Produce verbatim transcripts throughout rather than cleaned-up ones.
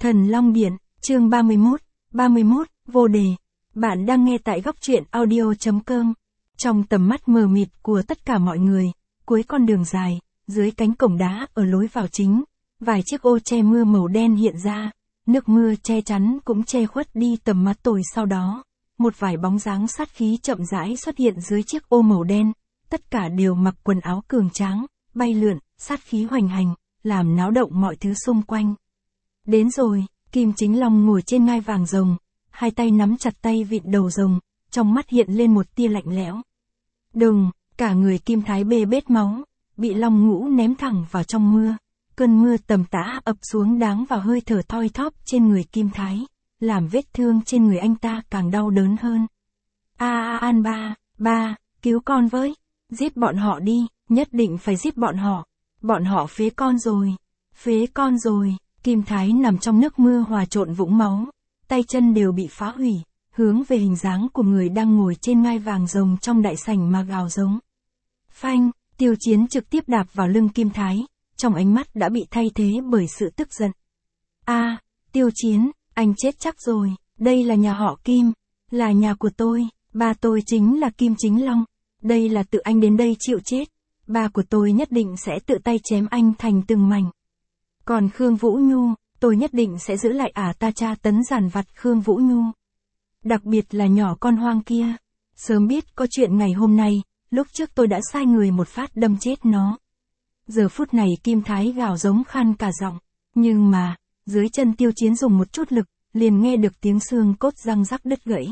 Thần Long Điện, chương ba mươi mốt, ba mươi mốt, vô đề. Bạn đang nghe tại góc truyện audio chấm com. Trong tầm mắt mờ mịt của tất cả mọi người, cuối con đường dài, dưới cánh cổng đá ở lối vào chính, vài chiếc ô che mưa màu đen hiện ra, nước mưa che chắn cũng che khuất đi tầm mắt tôi. Sau đó, một vài bóng dáng sát khí chậm rãi xuất hiện dưới chiếc ô màu đen, tất cả đều mặc quần áo cường tráng, bay lượn, sát khí hoành hành, làm náo động mọi thứ xung quanh. Đến rồi, Kim Chính Long ngồi trên ngai vàng rồng, hai tay nắm chặt tay vịn đầu rồng, trong mắt hiện lên một tia lạnh lẽo. Đùng, cả người Kim Thái bê bết máu, bị Long Ngũ ném thẳng vào trong mưa. Cơn mưa tầm tã ập xuống đáng vào hơi thở thoi thóp trên người Kim Thái, làm vết thương trên người anh ta càng đau đớn hơn. A a An ba, ba, cứu con với, giết bọn họ đi, nhất định phải giết bọn họ, bọn họ phế con rồi, phế con rồi. Kim Thái nằm trong nước mưa hòa trộn vũng máu, tay chân đều bị phá hủy, hướng về hình dáng của người đang ngồi trên ngai vàng rồng trong đại sảnh mà gào giống. Phanh, Tiêu Chiến trực tiếp đạp vào lưng Kim Thái, trong ánh mắt đã bị thay thế bởi sự tức giận. A, à, Tiêu Chiến, anh chết chắc rồi, đây là nhà họ Kim, là nhà của tôi, ba tôi chính là Kim Chính Long, đây là tự anh đến đây chịu chết, ba của tôi nhất định sẽ tự tay chém anh thành từng mảnh. Còn Khương Vũ Nhu, tôi nhất định sẽ giữ lại ả ta tra tấn giàn vặt Khương Vũ Nhu. Đặc biệt là nhỏ con hoang kia. Sớm biết có chuyện ngày hôm nay, lúc trước tôi đã sai người một phát đâm chết nó. Giờ phút này Kim Thái gào giống khan cả giọng. Nhưng mà, dưới chân Tiêu Chiến dùng một chút lực, liền nghe được tiếng xương cốt răng rắc đứt gãy.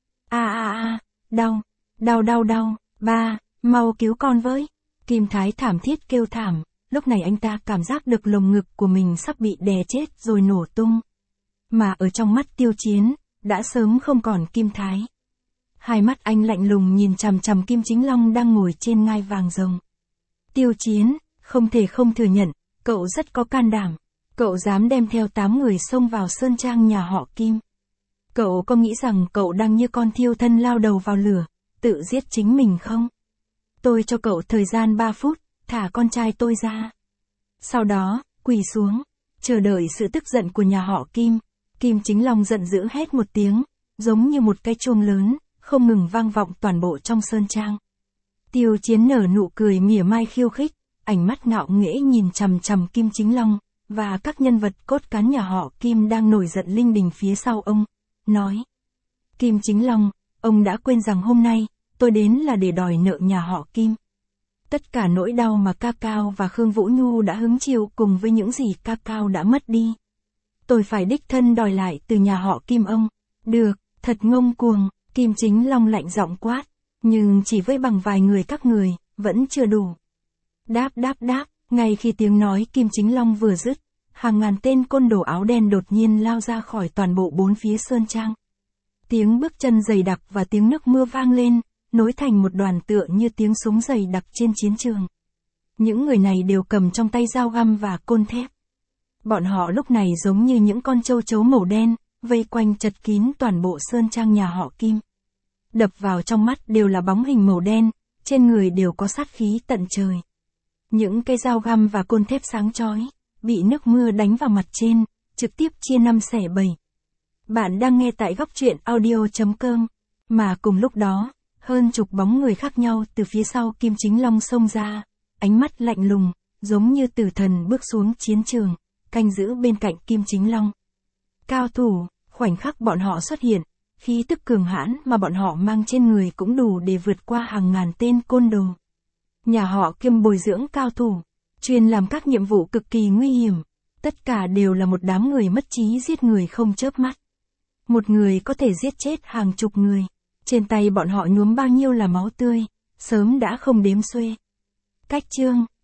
A a a, đau, đau đau đau, ba, mau cứu con với. Kim Thái thảm thiết kêu thảm. Lúc này anh ta cảm giác được lồng ngực của mình sắp bị đè chết rồi nổ tung. Mà ở trong mắt Tiêu Chiến, đã sớm không còn Kim Thái. Hai mắt anh lạnh lùng nhìn chằm chằm Kim Chính Long đang ngồi trên ngai vàng rồng. Tiêu Chiến, không thể không thừa nhận, cậu rất có can đảm. Cậu dám đem theo tám người xông vào sơn trang nhà họ Kim. Cậu có nghĩ rằng cậu đang như con thiêu thân lao đầu vào lửa, tự giết chính mình không? Tôi cho cậu thời gian ba phút. Thả con trai tôi ra. Sau đó, quỳ xuống, chờ đợi sự tức giận của nhà họ Kim. Kim Chính Long giận dữ hét một tiếng, giống như một cái chuông lớn, không ngừng vang vọng toàn bộ trong sơn trang. Tiêu Chiến nở nụ cười mỉa mai khiêu khích, ánh mắt ngạo nghễ nhìn chằm chằm Kim Chính Long, và các nhân vật cốt cán nhà họ Kim đang nổi giận linh đình phía sau ông, nói. Kim Chính Long, ông đã quên rằng hôm nay, tôi đến là để đòi nợ nhà họ Kim. Tất cả nỗi đau mà Ca Cao và Khương Vũ Nhu đã hứng chịu cùng với những gì Ca Cao đã mất đi. Tôi phải đích thân đòi lại từ nhà họ Kim ông. Được, thật ngông cuồng, Kim Chính Long lạnh giọng quát. Nhưng chỉ với bằng vài người các người, vẫn chưa đủ. Đáp đáp đáp, ngay khi tiếng nói Kim Chính Long vừa dứt, hàng ngàn tên côn đồ áo đen đột nhiên lao ra khỏi toàn bộ bốn phía sơn trang. Tiếng bước chân dày đặc và tiếng nước mưa vang lên, nối thành một đoàn tựa như tiếng súng dày đặc trên chiến trường. Những người này đều cầm trong tay dao găm và côn thép. Bọn họ lúc này giống như những con châu chấu màu đen, vây quanh chật kín toàn bộ sơn trang nhà họ Kim. Đập vào trong mắt đều là bóng hình màu đen, trên người đều có sát khí tận trời. Những cây dao găm và côn thép sáng chói, bị nước mưa đánh vào mặt trên, trực tiếp chia năm xẻ bảy. Bạn đang nghe tại góc truyện audio chấm com, mà cùng lúc đó, hơn chục bóng người khác nhau từ phía sau Kim Chính Long xông ra, ánh mắt lạnh lùng, giống như tử thần bước xuống chiến trường, canh giữ bên cạnh Kim Chính Long. Cao thủ, khoảnh khắc bọn họ xuất hiện, khí tức cường hãn mà bọn họ mang trên người cũng đủ để vượt qua hàng ngàn tên côn đồ. Nhà họ Kim bồi dưỡng cao thủ, chuyên làm các nhiệm vụ cực kỳ nguy hiểm, tất cả đều là một đám người mất trí giết người không chớp mắt. Một người có thể giết chết hàng chục người. Trên tay bọn họ nhuốm bao nhiêu là máu tươi, sớm đã không đếm xuê. Cách chương